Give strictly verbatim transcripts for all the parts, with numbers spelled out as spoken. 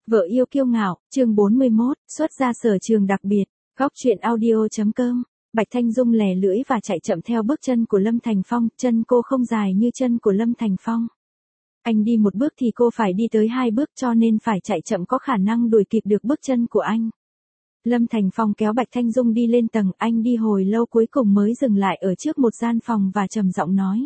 Vợ yêu kiêu ngạo, chương bốn mươi mốt, xuất ra sở trường đặc biệt, góc truyện audio.com. Bạch Thanh Dung lè lưỡi và chạy chậm theo bước chân của Lâm Thành Phong, chân cô không dài như chân của Lâm Thành Phong. Anh đi một bước thì cô phải đi tới hai bước cho nên phải chạy chậm có khả năng đuổi kịp được bước chân của anh. Lâm Thành Phong kéo Bạch Thanh Dung đi lên tầng, anh đi hồi lâu cuối cùng mới dừng lại ở trước một gian phòng và trầm giọng nói.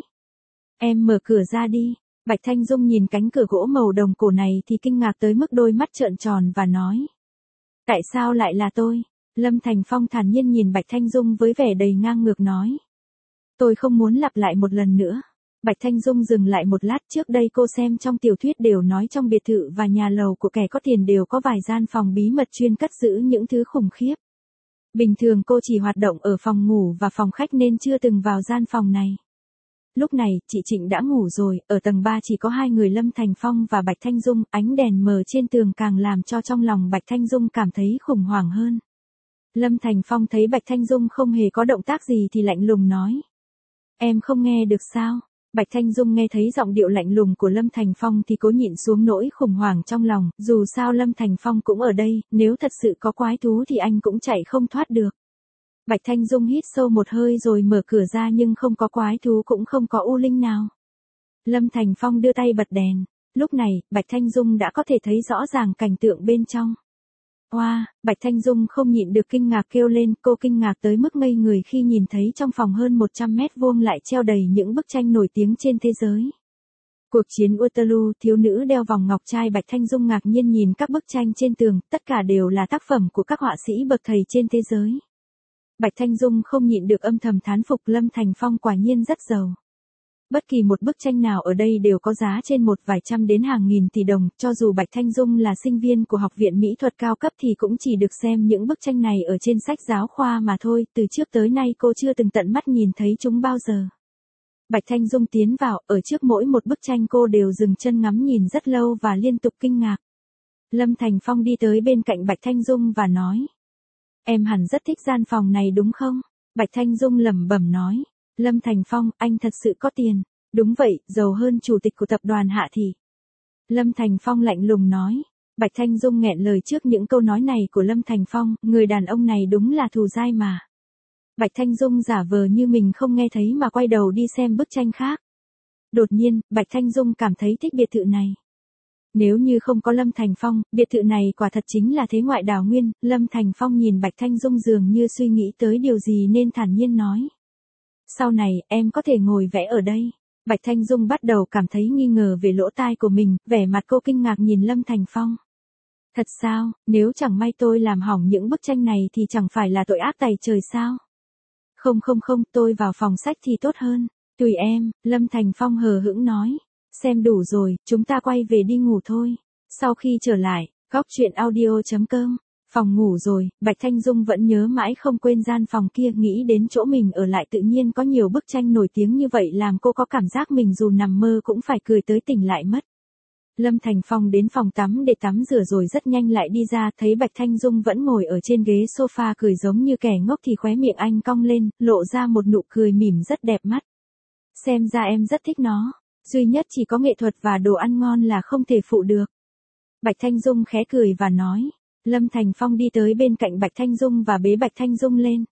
Em mở cửa ra đi. Bạch Thanh Dung nhìn cánh cửa gỗ màu đồng cổ này thì kinh ngạc tới mức đôi mắt trợn tròn và nói. Tại sao lại là tôi? Lâm Thành Phong thản nhiên nhìn Bạch Thanh Dung với vẻ đầy ngang ngược nói. Tôi không muốn lặp lại một lần nữa. Bạch Thanh Dung dừng lại một lát, trước đây cô xem trong tiểu thuyết đều nói trong biệt thự và nhà lầu của kẻ có tiền đều có vài gian phòng bí mật chuyên cất giữ những thứ khủng khiếp. Bình thường cô chỉ hoạt động ở phòng ngủ và phòng khách nên chưa từng vào gian phòng này. Lúc này, chị Trịnh đã ngủ rồi, ở tầng ba chỉ có hai người Lâm Thành Phong và Bạch Thanh Dung, ánh đèn mờ trên tường càng làm cho trong lòng Bạch Thanh Dung cảm thấy khủng hoảng hơn. Lâm Thành Phong thấy Bạch Thanh Dung không hề có động tác gì thì lạnh lùng nói. Em không nghe được sao? Bạch Thanh Dung nghe thấy giọng điệu lạnh lùng của Lâm Thành Phong thì cố nhịn xuống nỗi khủng hoảng trong lòng, dù sao Lâm Thành Phong cũng ở đây, nếu thật sự có quái thú thì anh cũng chạy không thoát được. Bạch Thanh Dung hít sâu một hơi rồi mở cửa ra nhưng không có quái thú cũng không có u linh nào. Lâm Thành Phong đưa tay bật đèn. Lúc này, Bạch Thanh Dung đã có thể thấy rõ ràng cảnh tượng bên trong. Oa, wow, Bạch Thanh Dung không nhịn được kinh ngạc kêu lên, cô kinh ngạc tới mức ngây người khi nhìn thấy trong phòng hơn một trăm mét vuông lại treo đầy những bức tranh nổi tiếng trên thế giới. Cuộc chiến Waterloo, thiếu nữ đeo vòng ngọc trai. Bạch Thanh Dung ngạc nhiên nhìn các bức tranh trên tường, tất cả đều là tác phẩm của các họa sĩ bậc thầy trên thế giới. Bạch Thanh Dung không nhịn được âm thầm thán phục Lâm Thành Phong quả nhiên rất giàu. Bất kỳ một bức tranh nào ở đây đều có giá trên một vài trăm đến hàng nghìn tỷ đồng, cho dù Bạch Thanh Dung là sinh viên của Học viện Mỹ thuật cao cấp thì cũng chỉ được xem những bức tranh này ở trên sách giáo khoa mà thôi, từ trước tới nay cô chưa từng tận mắt nhìn thấy chúng bao giờ. Bạch Thanh Dung tiến vào, ở trước mỗi một bức tranh cô đều dừng chân ngắm nhìn rất lâu và liên tục kinh ngạc. Lâm Thành Phong đi tới bên cạnh Bạch Thanh Dung và nói. Em hẳn rất thích gian phòng này đúng không? Bạch Thanh Dung lẩm bẩm nói. Lâm Thành Phong, anh thật sự có tiền. Đúng vậy, giàu hơn chủ tịch của tập đoàn Hạ Thị. Lâm Thành Phong lạnh lùng nói. Bạch Thanh Dung nghẹn lời trước những câu nói này của Lâm Thành Phong, người đàn ông này đúng là thù dai mà. Bạch Thanh Dung giả vờ như mình không nghe thấy mà quay đầu đi xem bức tranh khác. Đột nhiên, Bạch Thanh Dung cảm thấy thích biệt thự này. Nếu như không có Lâm Thành Phong, biệt thự này quả thật chính là thế ngoại đào nguyên. Lâm Thành Phong nhìn Bạch Thanh Dung dường như suy nghĩ tới điều gì nên thản nhiên nói. Sau này, em có thể ngồi vẽ ở đây. Bạch Thanh Dung bắt đầu cảm thấy nghi ngờ về lỗ tai của mình, vẻ mặt cô kinh ngạc nhìn Lâm Thành Phong. Thật sao, nếu chẳng may tôi làm hỏng những bức tranh này thì chẳng phải là tội ác tày trời sao? Không không không, tôi vào phòng sách thì tốt hơn. Tùy em, Lâm Thành Phong hờ hững nói. Xem đủ rồi, chúng ta quay về đi ngủ thôi. Sau khi trở lại, góc truyện audio.com. Phòng ngủ rồi, Bạch Thanh Dung vẫn nhớ mãi không quên gian phòng kia, nghĩ đến chỗ mình ở lại tự nhiên có nhiều bức tranh nổi tiếng như vậy làm cô có cảm giác mình dù nằm mơ cũng phải cười tới tỉnh lại mất. Lâm Thành Phong đến phòng tắm để tắm rửa rồi rất nhanh lại đi ra, thấy Bạch Thanh Dung vẫn ngồi ở trên ghế sofa cười giống như kẻ ngốc thì khóe miệng anh cong lên, lộ ra một nụ cười mỉm rất đẹp mắt. Xem ra em rất thích nó, duy nhất chỉ có nghệ thuật và đồ ăn ngon là không thể phụ được. Bạch Thanh Dung khẽ cười và nói. Lâm Thành Phong đi tới bên cạnh Bạch Thanh Dung và bế Bạch Thanh Dung lên.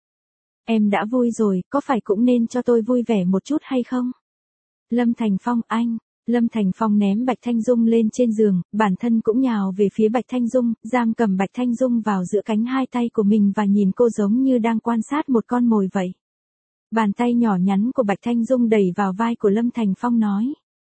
Em đã vui rồi, có phải cũng nên cho tôi vui vẻ một chút hay không? Lâm Thành Phong, anh. Lâm Thành Phong ném Bạch Thanh Dung lên trên giường, bản thân cũng nhào về phía Bạch Thanh Dung, giam cầm Bạch Thanh Dung vào giữa cánh hai tay của mình và nhìn cô giống như đang quan sát một con mồi vậy. Bàn tay nhỏ nhắn của Bạch Thanh Dung đẩy vào vai của Lâm Thành Phong nói.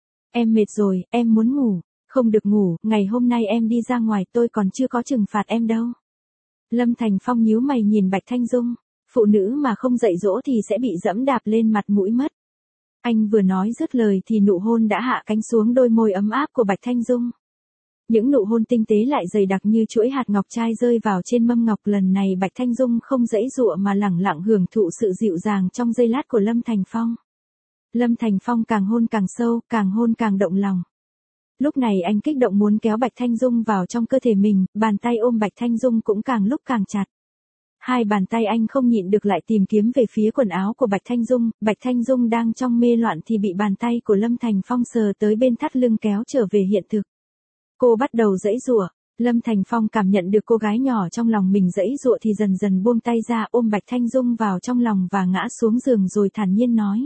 Em mệt rồi, em muốn ngủ. Không được ngủ, ngày hôm nay em đi ra ngoài tôi còn chưa có trừng phạt em đâu. Lâm Thành Phong nhíu mày nhìn Bạch Thanh Dung, phụ nữ mà không dạy dỗ thì sẽ bị dẫm đạp lên mặt mũi mất. Anh vừa nói dứt lời thì nụ hôn đã hạ cánh xuống đôi môi ấm áp của Bạch Thanh Dung. Những nụ hôn tinh tế lại dày đặc như chuỗi hạt ngọc trai rơi vào trên mâm ngọc, lần này Bạch Thanh Dung không giãy giụa mà lẳng lặng hưởng thụ sự dịu dàng trong giây lát của Lâm Thành Phong. Lâm Thành Phong càng hôn càng sâu, càng hôn càng động lòng. Lúc này anh kích động muốn kéo Bạch Thanh Dung vào trong cơ thể mình, bàn tay ôm Bạch Thanh Dung cũng càng lúc càng chặt. Hai bàn tay anh không nhịn được lại tìm kiếm về phía quần áo của Bạch Thanh Dung, Bạch Thanh Dung đang trong mê loạn thì bị bàn tay của Lâm Thành Phong sờ tới bên thắt lưng kéo trở về hiện thực. Cô bắt đầu giãy giụa, Lâm Thành Phong cảm nhận được cô gái nhỏ trong lòng mình giãy giụa thì dần dần buông tay ra ôm Bạch Thanh Dung vào trong lòng và ngã xuống giường rồi thản nhiên nói.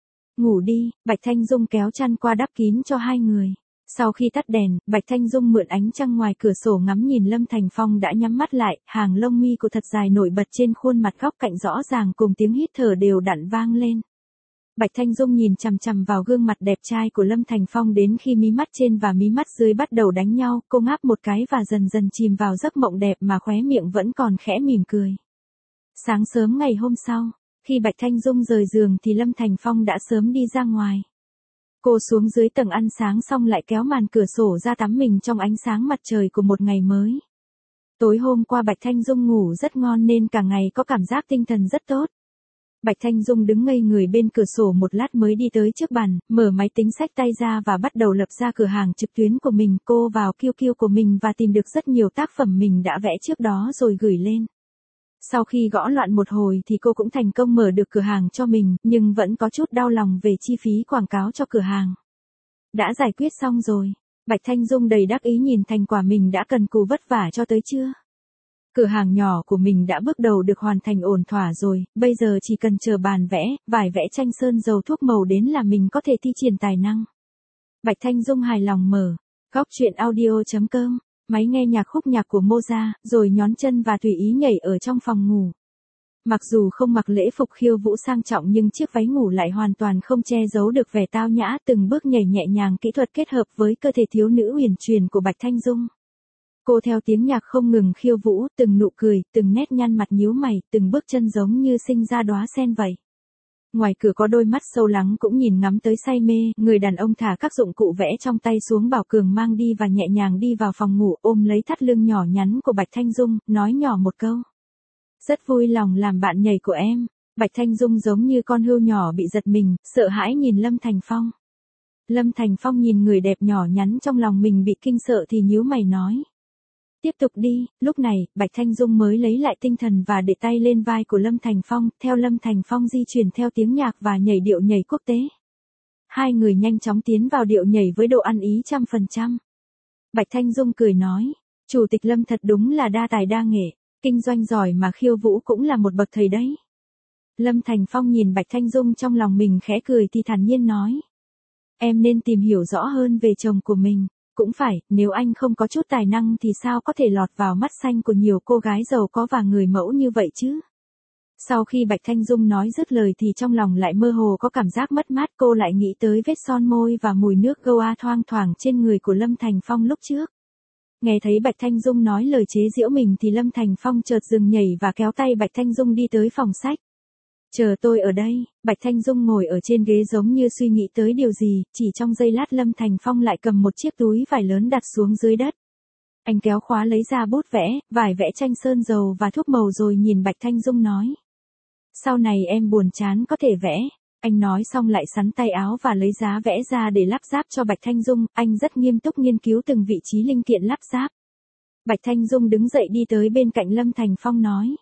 Ngủ đi, Bạch Thanh Dung kéo chăn qua đắp kín cho hai người. Sau khi tắt đèn, Bạch Thanh Dung mượn ánh trăng ngoài cửa sổ ngắm nhìn Lâm Thành Phong đã nhắm mắt lại, hàng lông mi của thật dài nổi bật trên khuôn mặt góc cạnh rõ ràng cùng tiếng hít thở đều đặn vang lên. Bạch Thanh Dung nhìn chằm chằm vào gương mặt đẹp trai của Lâm Thành Phong đến khi mí mắt trên và mí mắt dưới bắt đầu đánh nhau, cô ngáp một cái và dần dần chìm vào giấc mộng đẹp mà khóe miệng vẫn còn khẽ mỉm cười. Sáng sớm ngày hôm sau, khi Bạch Thanh Dung rời giường thì Lâm Thành Phong đã sớm đi ra ngoài. Cô xuống dưới tầng ăn sáng xong lại kéo màn cửa sổ ra tắm mình trong ánh sáng mặt trời của một ngày mới. Tối hôm qua Bạch Thanh Dung ngủ rất ngon nên cả ngày có cảm giác tinh thần rất tốt. Bạch Thanh Dung đứng ngây người bên cửa sổ một lát mới đi tới trước bàn, mở máy tính xách tay ra và bắt đầu lập ra cửa hàng trực tuyến của mình. Cô vào Q Q của mình và tìm được rất nhiều tác phẩm mình đã vẽ trước đó rồi gửi lên. Sau khi gõ loạn một hồi thì cô cũng thành công mở được cửa hàng cho mình, nhưng vẫn có chút đau lòng về chi phí quảng cáo cho cửa hàng. Đã giải quyết xong rồi. Bạch Thanh Dung đầy đắc ý nhìn thành quả mình đã cần cù vất vả cho tới chưa. Cửa hàng nhỏ của mình đã bước đầu được hoàn thành ổn thỏa rồi, bây giờ chỉ cần chờ bàn vẽ, vải vẽ tranh sơn dầu thuốc màu đến là mình có thể thi triển tài năng. Bạch Thanh Dung hài lòng mở góc truyện audio chấm com, máy nghe nhạc khúc nhạc của Mozart, rồi nhón chân và tùy ý nhảy ở trong phòng ngủ. Mặc dù không mặc lễ phục khiêu vũ sang trọng nhưng chiếc váy ngủ lại hoàn toàn không che giấu được vẻ tao nhã, từng bước nhảy nhẹ nhàng kỹ thuật kết hợp với cơ thể thiếu nữ huyền truyền của Bạch Thanh Dung. Cô theo tiếng nhạc không ngừng khiêu vũ, từng nụ cười, từng nét nhăn mặt nhíu mày, từng bước chân giống như sinh ra đóa sen vậy. Ngoài cửa có đôi mắt sâu lắng cũng nhìn ngắm tới say mê, người đàn ông thả các dụng cụ vẽ trong tay xuống bảo Cường mang đi và nhẹ nhàng đi vào phòng ngủ ôm lấy thắt lưng nhỏ nhắn của Bạch Thanh Dung, nói nhỏ một câu. Rất vui lòng làm bạn nhảy của em. Bạch Thanh Dung giống như con hươu nhỏ bị giật mình, sợ hãi nhìn Lâm Thành Phong. Lâm Thành Phong nhìn người đẹp nhỏ nhắn trong lòng mình bị kinh sợ thì nhíu mày nói. Tiếp tục đi. Lúc này, Bạch Thanh Dung mới lấy lại tinh thần và để tay lên vai của Lâm Thành Phong, theo Lâm Thành Phong di chuyển theo tiếng nhạc và nhảy điệu nhảy quốc tế. Hai người nhanh chóng tiến vào điệu nhảy với độ ăn ý trăm phần trăm. Bạch Thanh Dung cười nói, Chủ tịch Lâm thật đúng là đa tài đa nghệ, kinh doanh giỏi mà khiêu vũ cũng là một bậc thầy đấy. Lâm Thành Phong nhìn Bạch Thanh Dung trong lòng mình khẽ cười thì thản nhiên nói. Em nên tìm hiểu rõ hơn về chồng của mình. Cũng phải, nếu anh không có chút tài năng thì sao có thể lọt vào mắt xanh của nhiều cô gái giàu có và người mẫu như vậy chứ? Sau khi Bạch Thanh Dung nói dứt lời thì trong lòng lại mơ hồ có cảm giác mất mát, cô lại nghĩ tới vết son môi và mùi nước Goa thoang thoảng trên người của Lâm Thành Phong lúc trước. Nghe thấy Bạch Thanh Dung nói lời chế giễu mình thì Lâm Thành Phong chợt dừng nhảy và kéo tay Bạch Thanh Dung đi tới phòng sách. Chờ tôi ở đây. Bạch Thanh Dung ngồi ở trên ghế giống như suy nghĩ tới điều gì, chỉ trong giây lát Lâm Thành Phong lại cầm một chiếc túi vải lớn đặt xuống dưới đất. Anh kéo khóa lấy ra bút vẽ, vải vẽ tranh sơn dầu và thuốc màu rồi nhìn Bạch Thanh Dung nói. Sau này em buồn chán có thể vẽ. Anh nói xong lại sắn tay áo và lấy giá vẽ ra để lắp ráp cho Bạch Thanh Dung, anh rất nghiêm túc nghiên cứu từng vị trí linh kiện lắp ráp. Bạch Thanh Dung đứng dậy đi tới bên cạnh Lâm Thành Phong nói.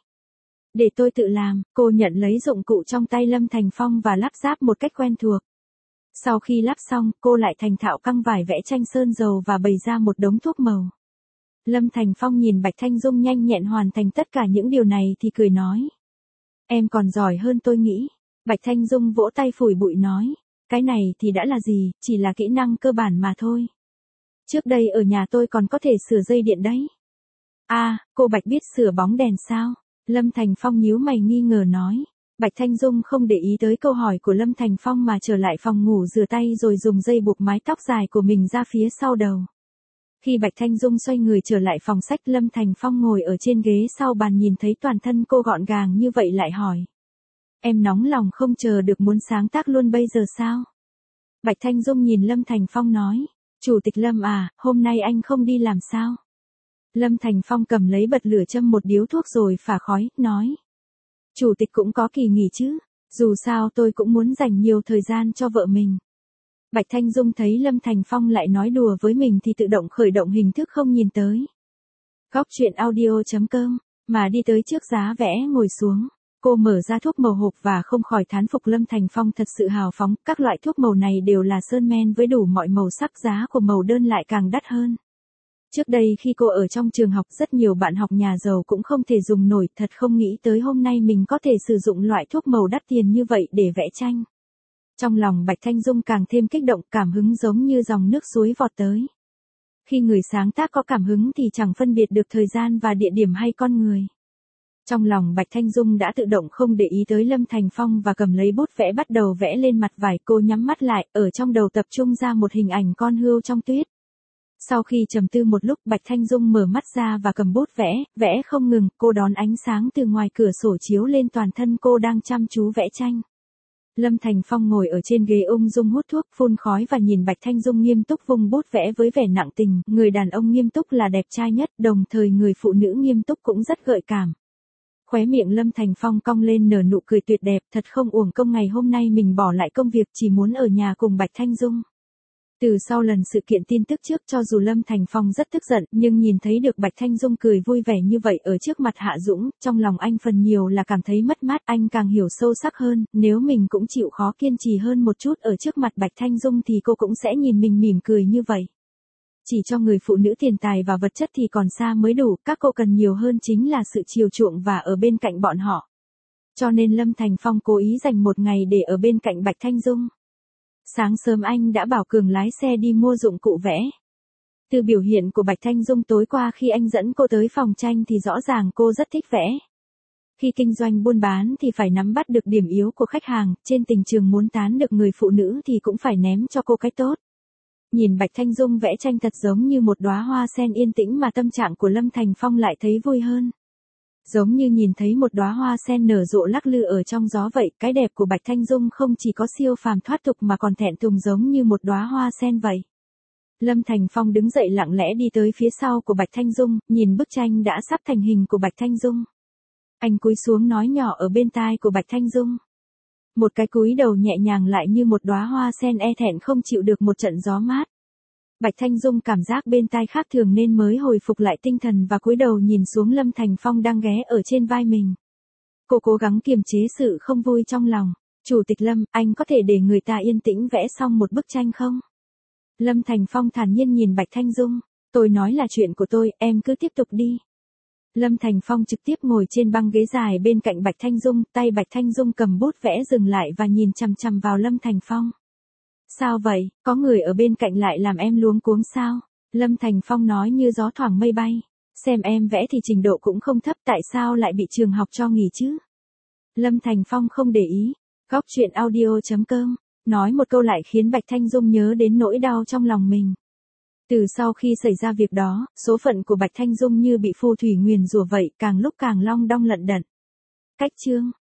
Để tôi tự làm. Cô nhận lấy dụng cụ trong tay Lâm Thành Phong và lắp ráp một cách quen thuộc. Sau khi lắp xong, cô lại thành thạo căng vải vẽ tranh sơn dầu và bày ra một đống thuốc màu. Lâm Thành Phong nhìn Bạch Thanh Dung nhanh nhẹn hoàn thành tất cả những điều này thì cười nói. Em còn giỏi hơn tôi nghĩ. Bạch Thanh Dung vỗ tay phủi bụi nói. Cái này thì đã là gì, chỉ là kỹ năng cơ bản mà thôi. Trước đây ở nhà tôi còn có thể sửa dây điện đấy. À, cô Bạch biết sửa bóng đèn sao? Lâm Thành Phong nhíu mày nghi ngờ nói. Bạch Thanh Dung không để ý tới câu hỏi của Lâm Thành Phong mà trở lại phòng ngủ rửa tay rồi dùng dây buộc mái tóc dài của mình ra phía sau đầu. Khi Bạch Thanh Dung xoay người trở lại phòng sách, Lâm Thành Phong ngồi ở trên ghế sau bàn nhìn thấy toàn thân cô gọn gàng như vậy lại hỏi. Em nóng lòng không chờ được muốn sáng tác luôn bây giờ sao? Bạch Thanh Dung nhìn Lâm Thành Phong nói. Chủ tịch Lâm à, hôm nay anh không đi làm sao? Lâm Thành Phong cầm lấy bật lửa châm một điếu thuốc rồi phả khói, nói. Chủ tịch cũng có kỳ nghỉ chứ, dù sao tôi cũng muốn dành nhiều thời gian cho vợ mình. Bạch Thanh Dung thấy Lâm Thành Phong lại nói đùa với mình thì tự động khởi động hình thức không nhìn tới. Góc truyện audio chấm com, mà đi tới trước giá vẽ ngồi xuống. Cô mở ra thuốc màu hộp và không khỏi thán phục Lâm Thành Phong thật sự hào phóng, các loại thuốc màu này đều là sơn men với đủ mọi màu sắc, giá của màu đơn lại càng đắt hơn. Trước đây khi cô ở trong trường học rất nhiều bạn học nhà giàu cũng không thể dùng nổi, thật không nghĩ tới hôm nay mình có thể sử dụng loại thuốc màu đắt tiền như vậy để vẽ tranh. Trong lòng Bạch Thanh Dung càng thêm kích động, cảm hứng giống như dòng nước suối vọt tới. Khi người sáng tác có cảm hứng thì chẳng phân biệt được thời gian và địa điểm hay con người. Trong lòng Bạch Thanh Dung đã tự động không để ý tới Lâm Thành Phong và cầm lấy bút vẽ bắt đầu vẽ lên mặt vải. Cô nhắm mắt lại, ở trong đầu tập trung ra một hình ảnh con hươu trong tuyết. Sau khi trầm tư một lúc, Bạch Thanh Dung mở mắt ra và cầm bút vẽ, vẽ không ngừng. Cô đón ánh sáng từ ngoài cửa sổ chiếu lên toàn thân cô đang chăm chú vẽ tranh. Lâm Thành Phong ngồi ở trên ghế ung dung hút thuốc, phun khói và nhìn Bạch Thanh Dung nghiêm túc vung bút vẽ với vẻ nặng tình. Người đàn ông nghiêm túc là đẹp trai nhất, đồng thời người phụ nữ nghiêm túc cũng rất gợi cảm. Khóe miệng Lâm Thành Phong cong lên nở nụ cười tuyệt đẹp, thật không uổng công ngày hôm nay mình bỏ lại công việc chỉ muốn ở nhà cùng Bạch Thanh Dung. Từ sau lần sự kiện tin tức trước, cho dù Lâm Thành Phong rất tức giận, nhưng nhìn thấy được Bạch Thanh Dung cười vui vẻ như vậy ở trước mặt Hạ Dũng, trong lòng anh phần nhiều là cảm thấy mất mát. Anh càng hiểu sâu sắc hơn, nếu mình cũng chịu khó kiên trì hơn một chút ở trước mặt Bạch Thanh Dung thì cô cũng sẽ nhìn mình mỉm cười như vậy. Chỉ cho người phụ nữ tiền tài và vật chất thì còn xa mới đủ, các cô cần nhiều hơn chính là sự chiều chuộng và ở bên cạnh bọn họ. Cho nên Lâm Thành Phong cố ý dành một ngày để ở bên cạnh Bạch Thanh Dung. Sáng sớm anh đã bảo Cường lái xe đi mua dụng cụ vẽ. Từ biểu hiện của Bạch Thanh Dung tối qua khi anh dẫn cô tới phòng tranh thì rõ ràng cô rất thích vẽ. Khi kinh doanh buôn bán thì phải nắm bắt được điểm yếu của khách hàng, trên tình trường muốn tán được người phụ nữ thì cũng phải ném cho cô cái tốt. Nhìn Bạch Thanh Dung vẽ tranh thật giống như một đóa hoa sen yên tĩnh mà tâm trạng của Lâm Thành Phong lại thấy vui hơn. Giống như nhìn thấy một đóa hoa sen nở rộ lắc lư ở trong gió vậy, cái đẹp của Bạch Thanh Dung không chỉ có siêu phàm thoát tục mà còn thẹn thùng giống như một đóa hoa sen vậy. Lâm Thành Phong đứng dậy lặng lẽ đi tới phía sau của Bạch Thanh Dung, nhìn bức tranh đã sắp thành hình của Bạch Thanh Dung. Anh cúi xuống nói nhỏ ở bên tai của Bạch Thanh Dung. Một cái cúi đầu nhẹ nhàng lại như một đóa hoa sen e thẹn không chịu được một trận gió mát. Bạch Thanh Dung cảm giác bên tai khác thường nên mới hồi phục lại tinh thần và cúi đầu nhìn xuống Lâm Thành Phong đang ghé ở trên vai mình. Cô cố gắng kiềm chế sự không vui trong lòng. Chủ tịch Lâm, anh có thể để người ta yên tĩnh vẽ xong một bức tranh không? Lâm Thành Phong thản nhiên nhìn Bạch Thanh Dung. Tôi nói là chuyện của tôi, em cứ tiếp tục đi. Lâm Thành Phong trực tiếp ngồi trên băng ghế dài bên cạnh Bạch Thanh Dung, tay Bạch Thanh Dung cầm bút vẽ dừng lại và nhìn chằm chằm vào Lâm Thành Phong. Sao vậy, có người ở bên cạnh lại làm em luống cuống sao? Lâm Thành Phong nói như gió thoảng mây bay. Xem em vẽ thì trình độ cũng không thấp, tại sao lại bị trường học cho nghỉ chứ? Lâm Thành Phong không để ý. Góc truyện audio chấm com nói một câu lại khiến Bạch Thanh Dung nhớ đến nỗi đau trong lòng mình. Từ sau khi xảy ra việc đó, số phận của Bạch Thanh Dung như bị phù thủy nguyền rủa vậy, càng lúc càng long đong lận đận. Cách chương